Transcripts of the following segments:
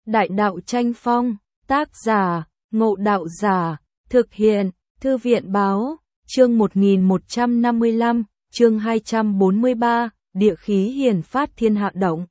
Đại đạo tranh phong, tác giả, Ngộ Đạo Giả, thực hiện, Thư viện báo, chương 1155, chương 243, địa khí hiển phát thiên hạ động.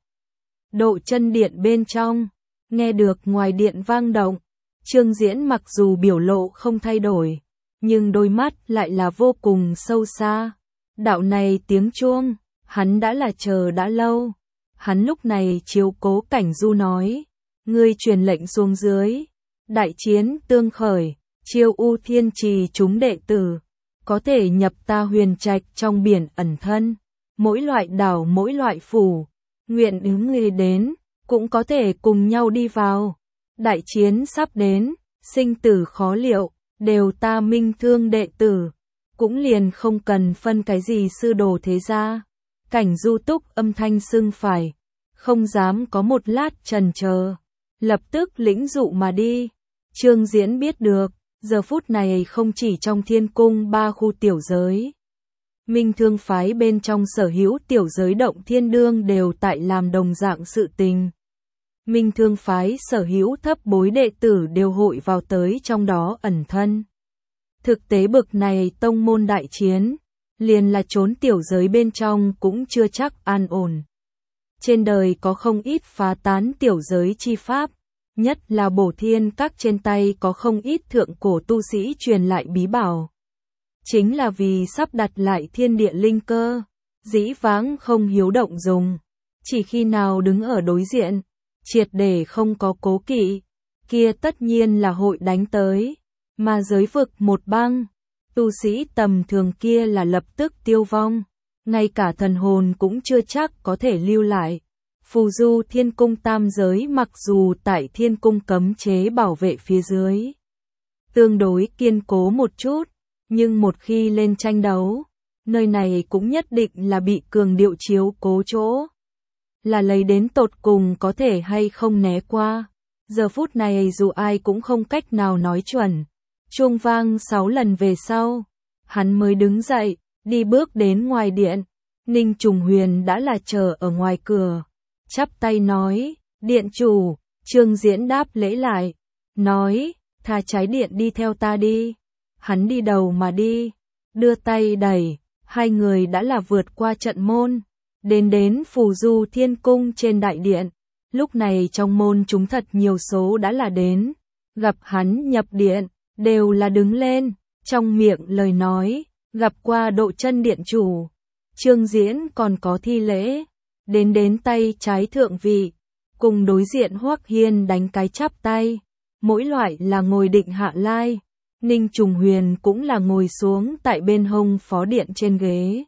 Độ chân điện bên trong, nghe được ngoài điện vang động, Trương Diễn mặc dù biểu lộ không thay đổi, nhưng đôi mắt lại là vô cùng sâu xa. Đạo này tiếng chuông, hắn đã là chờ đã lâu. Hắn lúc này chiếu cố Cảnh Du nói, ngươi truyền lệnh xuống dưới, đại chiến tương khởi, chiêu U Thiên Trì chúng đệ tử, có thể nhập ta huyền trạch trong biển ẩn thân, mỗi loại đảo mỗi loại phủ, nguyện ứng người đến, cũng có thể cùng nhau đi vào. Đại chiến sắp đến, sinh tử khó liệu, đều ta Minh Thương đệ tử, cũng liền không cần phân cái gì sư đồ thế gia. Cảnh Du túc âm thanh sưng phải, không dám có một lát chần chờ, lập tức lĩnh dụ mà đi. Trương Diễn biết được, giờ phút này không chỉ trong Thiên Cung 3 khu tiểu giới, Minh Thương phái bên trong sở hữu tiểu giới Động Thiên Đương đều tại làm đồng dạng sự tình. Minh Thương phái sở hữu thấp bối đệ tử đều hội vào tới trong đó ẩn thân. Thực tế bực này tông môn đại chiến, liền là trốn tiểu giới bên trong cũng chưa chắc an ổn. Trên đời có không ít phá tán tiểu giới chi pháp, nhất là Bổ Thiên Các trên tay có không ít thượng cổ tu sĩ truyền lại bí bảo. Chính là vì sắp đặt lại thiên địa linh cơ, dĩ vãng không hiếu động dùng, chỉ khi nào đứng ở đối diện, triệt để không có cố kỵ, kia tất nhiên là hội đánh tới, mà giới vực một băng, tu sĩ tầm thường kia là lập tức tiêu vong, ngay cả thần hồn cũng chưa chắc có thể lưu lại. Phù Du Thiên Cung tam giới mặc dù tại Thiên Cung cấm chế bảo vệ phía dưới tương đối kiên cố một chút, nhưng một khi lên tranh đấu, nơi này cũng nhất định là bị cường điệu chiếu cố chỗ. Là lấy đến tột cùng có thể hay không né qua. Giờ phút này dù ai cũng không cách nào nói chuẩn. Chuông vang 6 lần về sau, hắn mới đứng dậy, đi bước đến ngoài điện. Ninh Trùng Huyền đã là chờ ở ngoài cửa, chắp tay nói, điện chủ. Trương Diễn đáp lễ lại, nói, tha trái điện đi theo ta đi. Hắn đi đầu mà đi, đưa tay đẩy, hai người đã là vượt qua trận môn, đến Phù Du Thiên Cung trên đại điện. Lúc này trong môn chúng thật nhiều số đã là đến, gặp hắn nhập điện, đều là đứng lên, trong miệng lời nói, gặp qua Độ Chân điện chủ. Trương Diễn còn có thi lễ, đến tay trái thượng vị, cùng đối diện Hoắc Hiên đánh cái chắp tay, mỗi loại là ngồi định hạ lai. Ninh Trùng Huyền cũng là ngồi xuống tại bên hông phó điện trên ghế.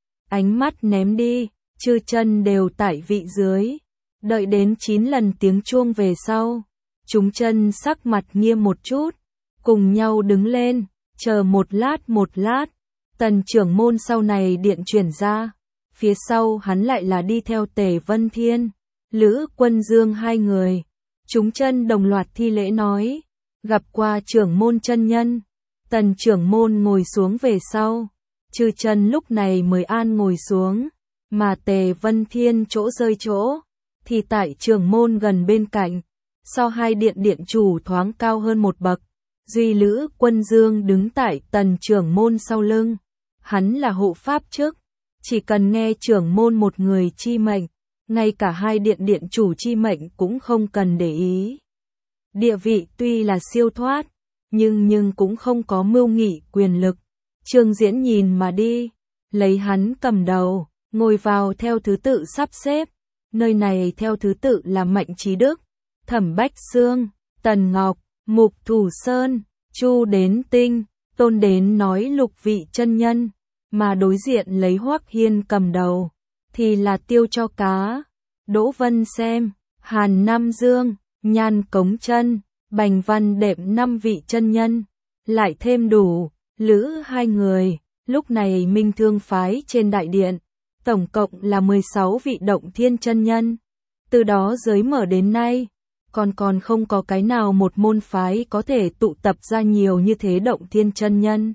Ánh mắt ném đi, chư chân đều tại vị dưới. Đợi đến 9 lần tiếng chuông về sau, chúng chân sắc mặt nghiêm một chút, cùng nhau đứng lên, chờ một lát, Tần trưởng môn sau này điện chuyển ra, phía sau hắn lại là đi theo Tề Vân Thiên, Lữ Quân Dương hai người. Chúng chân đồng loạt thi lễ nói, gặp qua trưởng môn chân nhân. Tần trưởng môn ngồi xuống về sau, chư chân lúc này mới an ngồi xuống, mà Tề Vân Thiên chỗ rơi chỗ, thì tại trưởng môn gần bên cạnh, so hai điện điện chủ thoáng cao hơn một bậc. Duy Lữ Quân Dương đứng tại tần trưởng môn sau lưng, hắn là hộ pháp chức, chỉ cần nghe trưởng môn một người chi mệnh, ngay cả hai điện điện chủ chi mệnh cũng không cần để ý. Địa vị tuy là siêu thoát, nhưng cũng không có mưu nghị quyền lực. Trương Diễn nhìn mà đi, lấy hắn cầm đầu, ngồi vào theo thứ tự sắp xếp. Nơi này theo thứ tự là Mạnh Trí Đức, Thẩm Bách Xương, Tần Ngọc, Mục Thủ Sơn, Chu Đến Tinh, Tôn Đến nói lục vị chân nhân, mà đối diện lấy Hoắc Hiên cầm đầu, thì là Tiêu Cho Cá, Đỗ Vân Xem, Hàn Nam Dương, Nhan Cống Chân, Bành Văn Đệm 5 vị chân nhân, lại thêm đủ, Lữ hai người. Lúc này Minh Thương phái trên đại điện, tổng cộng là 16 vị Động Thiên chân nhân. Từ đó giới mở đến nay, còn không có cái nào một môn phái có thể tụ tập ra nhiều như thế Động Thiên chân nhân.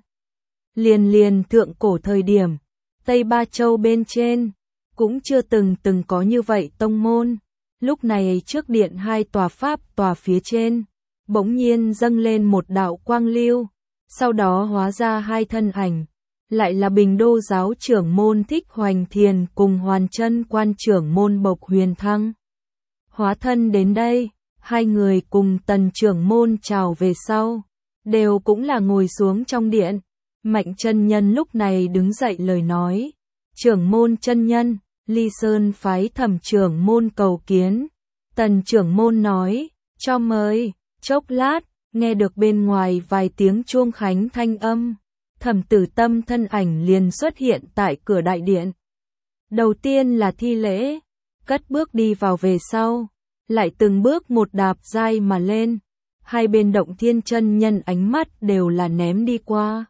Liền thượng cổ thời điểm, Tây Ba Châu bên trên, cũng chưa từng có như vậy tông môn. Lúc này trước điện hai tòa pháp tòa phía trên, bỗng nhiên dâng lên một đạo quang lưu, sau đó hóa ra hai thân ảnh, lại là Bình Đô giáo trưởng môn Thích Hoành Thiền cùng Hoàn Chân quan trưởng môn Bộc Huyền Thăng. Hóa thân đến đây, hai người cùng Tần trưởng môn chào về sau, đều cũng là ngồi xuống trong điện. Mạnh chân nhân lúc này đứng dậy lời nói, trưởng môn chân nhân, Ly Sơn phái Thẩm trưởng môn cầu kiến. Tần trưởng môn nói, cho mời. Chốc lát, nghe được bên ngoài vài tiếng chuông khánh thanh âm, Thẩm Tử Tâm thân ảnh liền xuất hiện tại cửa đại điện. Đầu tiên là thi lễ, cất bước đi vào về sau, lại từng bước một đạp dai mà lên, hai bên Động Thiên chân nhân ánh mắt đều là ném đi qua.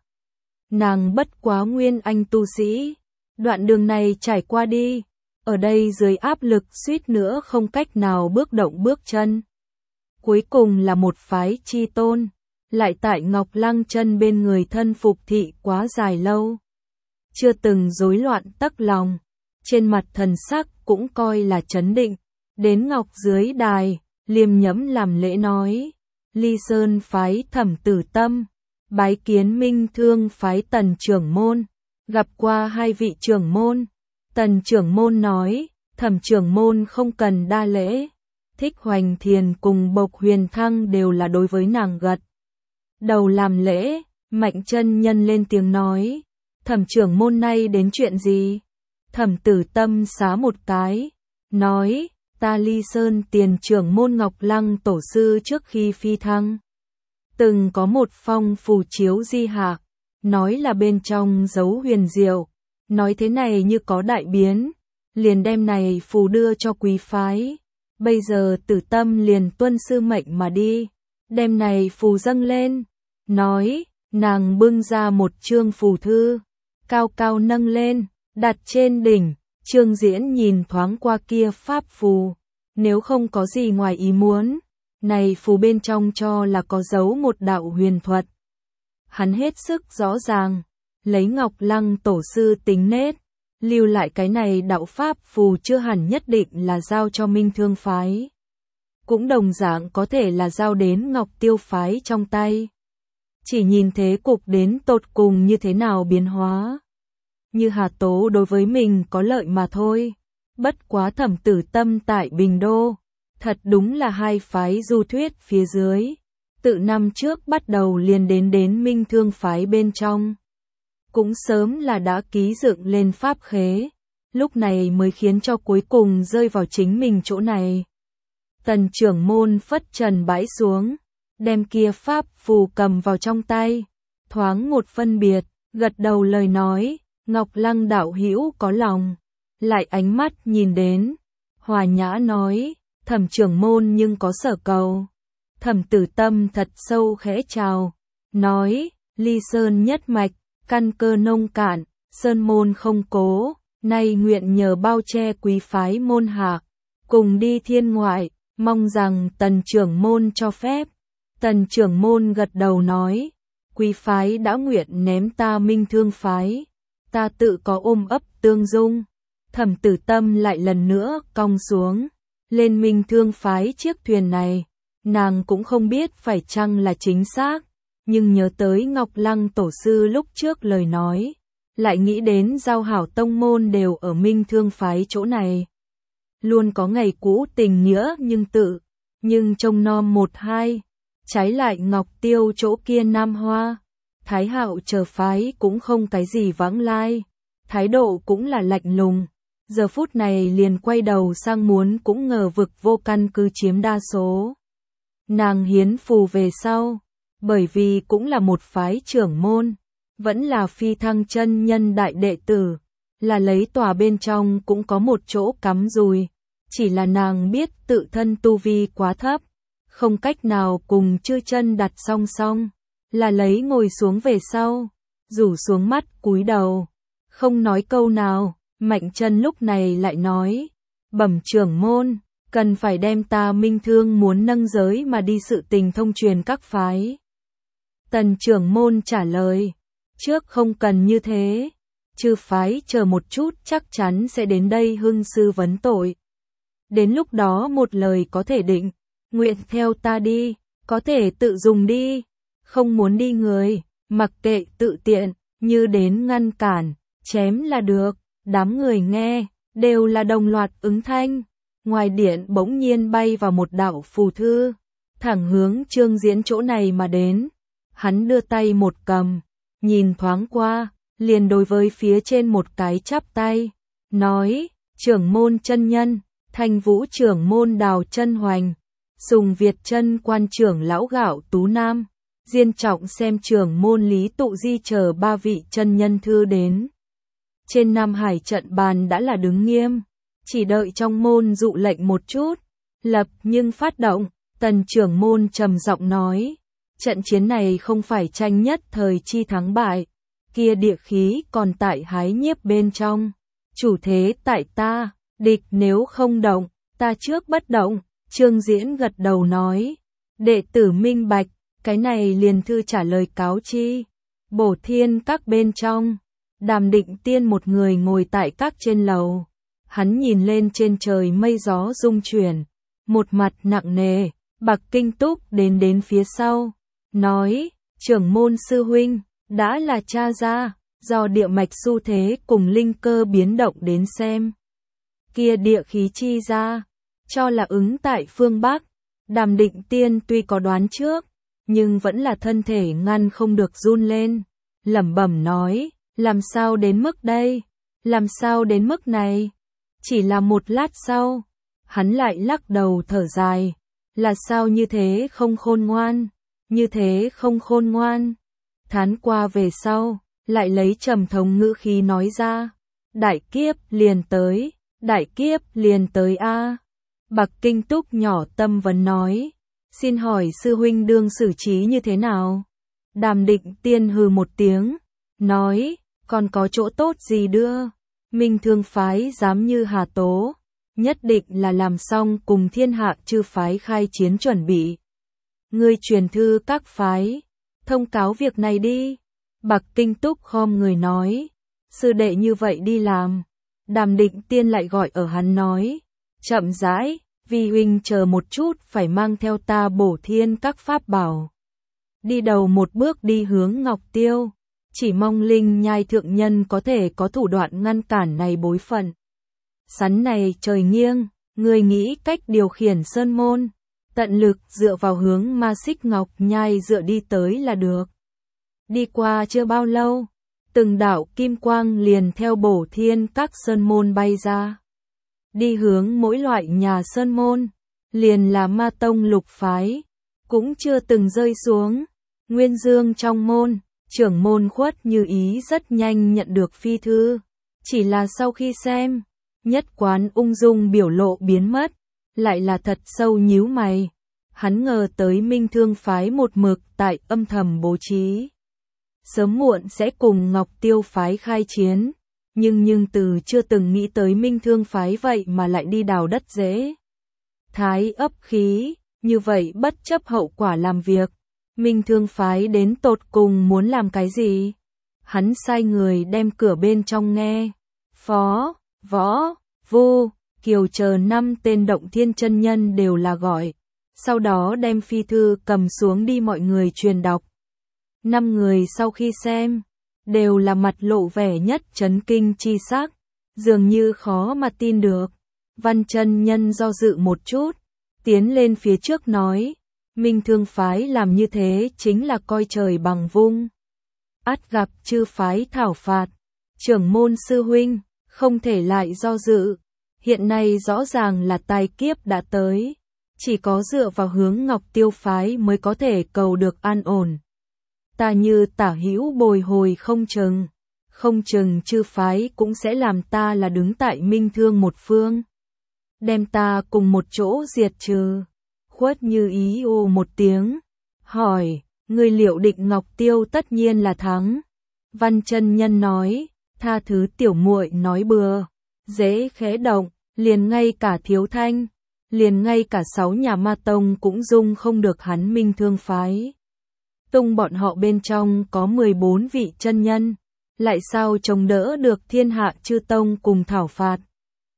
Nàng bất quá nguyên anh tu sĩ, đoạn đường này trải qua đi, ở đây dưới áp lực suýt nữa không cách nào bước động bước chân. Cuối cùng là một phái chi tôn, lại tại Ngọc Lăng chân bên người thân phục thị quá dài lâu. Chưa từng rối loạn tấc lòng, trên mặt thần sắc cũng coi là trấn định, đến Ngọc dưới đài, liêm nhẫm làm lễ nói, Ly Sơn phái Thẩm Tử Tâm, bái kiến Minh Thương phái Tần trưởng môn, gặp qua hai vị trưởng môn. Tần trưởng môn nói, Thẩm trưởng môn không cần đa lễ. Thích Hoành Thiền cùng Bộc Huyền Thăng đều là đối với nàng gật đầu làm lễ. Mạnh chân nhân lên tiếng nói, Thẩm trưởng môn nay đến chuyện gì? Thẩm Tử Tâm xá một cái, nói, ta Ly Sơn tiền trưởng môn Ngọc Lăng tổ sư trước khi phi thăng, từng có một phong phù chiếu di hạc, nói là bên trong giấu huyền diệu, nói thế này như có đại biến, liền đem này phù đưa cho quý phái. Bây giờ Tử Tâm liền tuân sư mệnh mà đi, đem này phù dâng lên, nói, nàng bưng ra một chương phù thư, cao cao nâng lên, đặt trên đỉnh. Trương Diễn nhìn thoáng qua kia pháp phù, nếu không có gì ngoài ý muốn, này phù bên trong cho là có giấu một đạo huyền thuật. Hắn hết sức rõ ràng, lấy Ngọc Lăng tổ sư tính nết, lưu lại cái này đạo pháp phù chưa hẳn nhất định là giao cho Minh Thương phái, cũng đồng dạng có thể là giao đến Ngọc Tiêu phái trong tay. Chỉ nhìn thế cục đến tột cùng như thế nào biến hóa. Như Hà Tố đối với mình có lợi mà thôi. Bất quá Thẩm Tử Tâm tại Bình Đô, thật đúng là hai phái du thuyết phía dưới. Tự năm trước bắt đầu liền đến Minh Thương phái bên trong. Cũng sớm là đã ký dựng lên pháp khế, lúc này mới khiến cho cuối cùng rơi vào chính mình chỗ này. Tần trưởng môn phất trần bãi xuống, đem kia pháp phù cầm vào trong tay, thoáng một phân biệt, gật đầu lời nói, Ngọc Lăng đạo hữu có lòng, lại ánh mắt nhìn đến, hòa nhã nói, Thẩm trưởng môn nhưng có sở cầu. Thẩm Tử Tâm thật sâu khẽ chào, nói, Ly Sơn nhất mạch, căn cơ nông cạn, sơn môn không cố, nay nguyện nhờ bao che quý phái môn hạ, cùng đi thiên ngoại, mong rằng Tần trưởng môn cho phép. Tần trưởng môn gật đầu nói, quý phái đã nguyện ném ta Minh Thương phái, ta tự có ôm ấp tương dung. Thẩm Tử Tâm lại lần nữa cong xuống, lên Minh Thương phái chiếc thuyền này, nàng cũng không biết phải chăng là chính xác, nhưng nhớ tới Ngọc Lăng tổ sư lúc trước lời nói, lại nghĩ đến giao hảo tông môn đều ở Minh Thương phái chỗ này. Luôn có ngày cũ tình nghĩa nhưng trông nom một hai, trái lại Ngọc Tiêu chỗ kia Nam Hoa, Thái Hạo chờ phái cũng không cái gì vãng lai, thái độ cũng là lạnh lùng, giờ phút này liền quay đầu sang muốn cũng ngờ vực vô căn cứ chiếm đa số. Nàng hiến phù về sau, bởi vì cũng là một phái trưởng môn, vẫn là phi thăng chân nhân đại đệ tử, là lấy tòa bên trong cũng có một chỗ cắm dùi, chỉ là nàng biết tự thân tu vi quá thấp, không cách nào cùng chư chân đặt song song, là lấy ngồi xuống về sau, rủ xuống mắt cúi đầu, không nói câu nào. Mạnh chân lúc này lại nói, bẩm trưởng môn, cần phải đem ta Minh Thương muốn nâng giới mà đi sự tình thông truyền các phái. Tần trưởng môn trả lời, trước không cần như thế, chư phái chờ một chút chắc chắn sẽ đến đây hưng sư vấn tội. đến lúc đó một lời có thể định, nguyện theo ta đi, có thể tự dùng đi, không muốn đi người, mặc kệ tự tiện, như đến ngăn cản, chém là được, đám người nghe, đều là đồng loạt ứng thanh. Ngoài điện bỗng nhiên bay vào một đạo phù thư, thẳng hướng Trương Diễn chỗ này mà đến. Hắn đưa tay một cầm, nhìn thoáng qua, liền đối với phía trên một cái chắp tay, nói, trưởng môn chân nhân, Thanh Vũ trưởng môn Đào Chân Hoành, Sùng Việt chân quan trưởng lão Gạo Tú Nam, Diên Trọng xem trưởng môn Lý Tụ Di chờ 3 vị chân nhân thư đến. Trên Nam Hải trận bàn đã là đứng nghiêm, chỉ đợi trong môn dụ lệnh một chút, lập nhưng phát động. Tần trưởng môn trầm giọng nói, trận chiến này không phải tranh nhất thời chi thắng bại, kia địa khí còn tại Hái Nhiếp bên trong, chủ thế tại ta, địch nếu không động, ta trước bất động. Trương Diễn gật đầu nói, đệ tử minh bạch, cái này liền thư trả lời cáo chi. Bổ Thiên các bên trong, Đàm Định Tiên một người ngồi tại các trên lầu, hắn nhìn lên trên trời mây gió rung chuyển, một mặt nặng nề. Bạc Kinh Túc đến phía sau, nói, trưởng môn sư huynh, đã là cha ra, do địa mạch xu thế cùng linh cơ biến động đến xem. Kia địa khí chi ra, cho là ứng tại phương Bắc. Đàm Định Tiên tuy có đoán trước, nhưng vẫn là thân thể ngăn không được run lên, lẩm bẩm nói, làm sao đến mức đây, làm sao đến mức này. Chỉ là một lát sau, hắn lại lắc đầu thở dài, là sao như thế không khôn ngoan, như thế không khôn ngoan. Thán qua về sau, lại lấy trầm thống ngữ khí nói ra, đại kiếp liền tới, đại kiếp liền tới a. Bạc Kinh Túc nhỏ tâm vấn nói, xin hỏi sư huynh đương xử trí như thế nào? Đàm Định Tiên hừ một tiếng, nói, còn có chỗ tốt gì đưa, Minh Thương phái dám như Hà Tố, nhất định là làm xong cùng thiên hạ chư phái khai chiến chuẩn bị. Ngươi truyền thư các phái, thông cáo việc này đi. Bạc Kinh Túc khom người nói, sư đệ như vậy đi làm. Đàm Định Tiên lại gọi ở hắn nói, chậm rãi, vi huynh chờ một chút phải mang theo ta Bổ Thiên các pháp bảo. Đi đầu một bước đi hướng Ngọc Tiêu, chỉ mong Linh Nhai thượng nhân có thể có thủ đoạn ngăn cản này bối phận. Sắn này trời nghiêng, người nghĩ cách điều khiển sơn môn, tận lực dựa vào hướng Ma Xích Ngọc Nhai dựa đi tới là được. Đi qua chưa bao lâu, từng đạo kim quang liền theo Bổ Thiên các sơn môn bay ra. Đi hướng mỗi loại nhà sơn môn, liền là Ma Tông lục phái, cũng chưa từng rơi xuống. Nguyên Dương trong môn, trưởng môn Khuất Như Ý rất nhanh nhận được phi thư, chỉ là sau khi xem, nhất quán ung dung biểu lộ biến mất, lại là thật sâu nhíu mày. Hắn ngờ tới Minh Thương phái một mực tại âm thầm bố trí, sớm muộn sẽ cùng Ngọc Tiêu phái khai chiến, nhưng từ chưa từng nghĩ tới Minh Thương phái vậy mà lại đi đào đất dễ. Thái ấp khí, như vậy bất chấp hậu quả làm việc, Minh Thương phái đến tột cùng muốn làm cái gì? Hắn sai người đem cửa bên trong nghe, Phó, Võ, Vu, Kiều chờ 5 tên Động Thiên chân nhân đều là gọi, sau đó đem phi thư cầm xuống đi mọi người truyền đọc. 5 người sau khi xem, đều là mặt lộ vẻ nhất chấn kinh chi sắc, dường như khó mà tin được. Văn chân nhân do dự một chút, tiến lên phía trước nói, Minh Thương phái làm như thế chính là coi trời bằng vung, ắt gặp chư phái thảo phạt. Trưởng môn sư huynh, không thể lại do dự, hiện nay rõ ràng là tai kiếp đã tới, chỉ có dựa vào hướng Ngọc Tiêu phái mới có thể cầu được an ổn. Ta như tả hữu bồi hồi không chừng chư phái cũng sẽ làm ta là đứng tại Minh Thương một phương, đem ta cùng một chỗ diệt trừ. Khuất Như Ý ô một tiếng, hỏi, người liệu định Ngọc Tiêu tất nhiên là thắng. Văn chân nhân nói, tha thứ tiểu muội nói bừa, dễ khẽ động, liền ngay cả Thiếu Thanh, liền ngay cả 6 nhà Ma Tông cũng dung không được hắn Minh Thương phái. Tung bọn họ bên trong có 14 vị chân nhân, lại sao chống đỡ được thiên hạ chư tông cùng thảo phạt.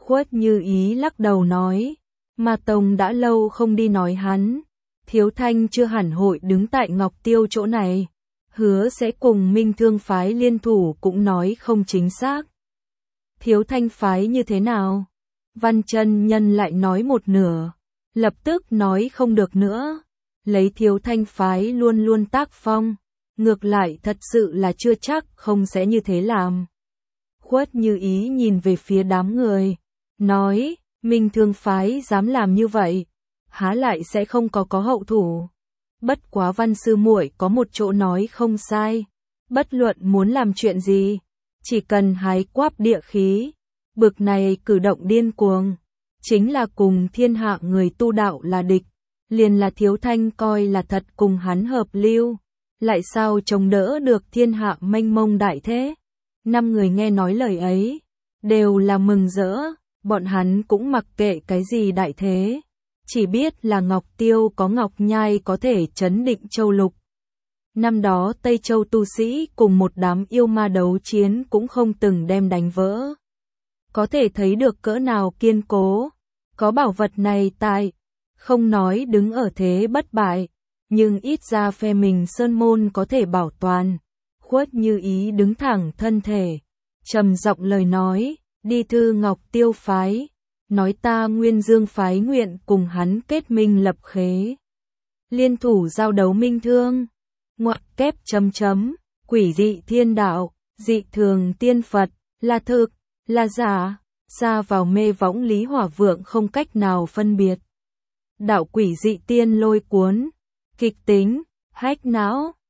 Khuất Như Ý lắc đầu nói, Ma Tông đã lâu không đi nói hắn, Thiếu Thanh chưa hẳn hội đứng tại Ngọc Tiêu chỗ này, hứa sẽ cùng Minh Thương phái liên thủ cũng nói không chính xác. Thiếu Thanh phái như thế nào? Văn chân nhân lại nói một nửa, lập tức nói không được nữa, lấy Thiếu Thanh phái luôn luôn tác phong, ngược lại thật sự là chưa chắc không sẽ như thế làm. Khuất Như Ý nhìn về phía đám người, nói, Minh Thương phái dám làm như vậy, há lại sẽ không có hậu thủ. Bất quá Văn sư muội có một chỗ nói không sai, bất luận muốn làm chuyện gì, chỉ cần hái quáp địa khí, bực này cử động điên cuồng, chính là cùng thiên hạ người tu đạo là địch, liền là Thiếu Thanh coi là thật cùng hắn hợp lưu, lại sao chống đỡ được thiên hạ mênh mông đại thế. 5 người nghe nói lời ấy, đều là mừng rỡ, bọn hắn cũng mặc kệ cái gì đại thế, chỉ biết là Ngọc Tiêu có Ngọc Nhai có thể chấn định châu lục. Năm đó Tây Châu tu sĩ cùng một đám yêu ma đấu chiến cũng không từng đem đánh vỡ. Có thể thấy được cỡ nào kiên cố, có bảo vật này tại, không nói đứng ở thế bất bại, nhưng ít ra phe mình sơn môn có thể bảo toàn. Khuất Như Ý đứng thẳng thân thể, trầm giọng lời nói, đi thư Ngọc Tiêu phái, nói ta Nguyên Dương phái nguyện cùng hắn kết minh lập khế, liên thủ giao đấu Minh Thương. Ngoặc kép chấm, quỷ dị thiên đạo, dị thường tiên Phật, là thực, là giả, xa vào mê võng Lý Hỏa Vượng không cách nào phân biệt. Đạo quỷ dị tiên lôi cuốn, kịch tính, hách não.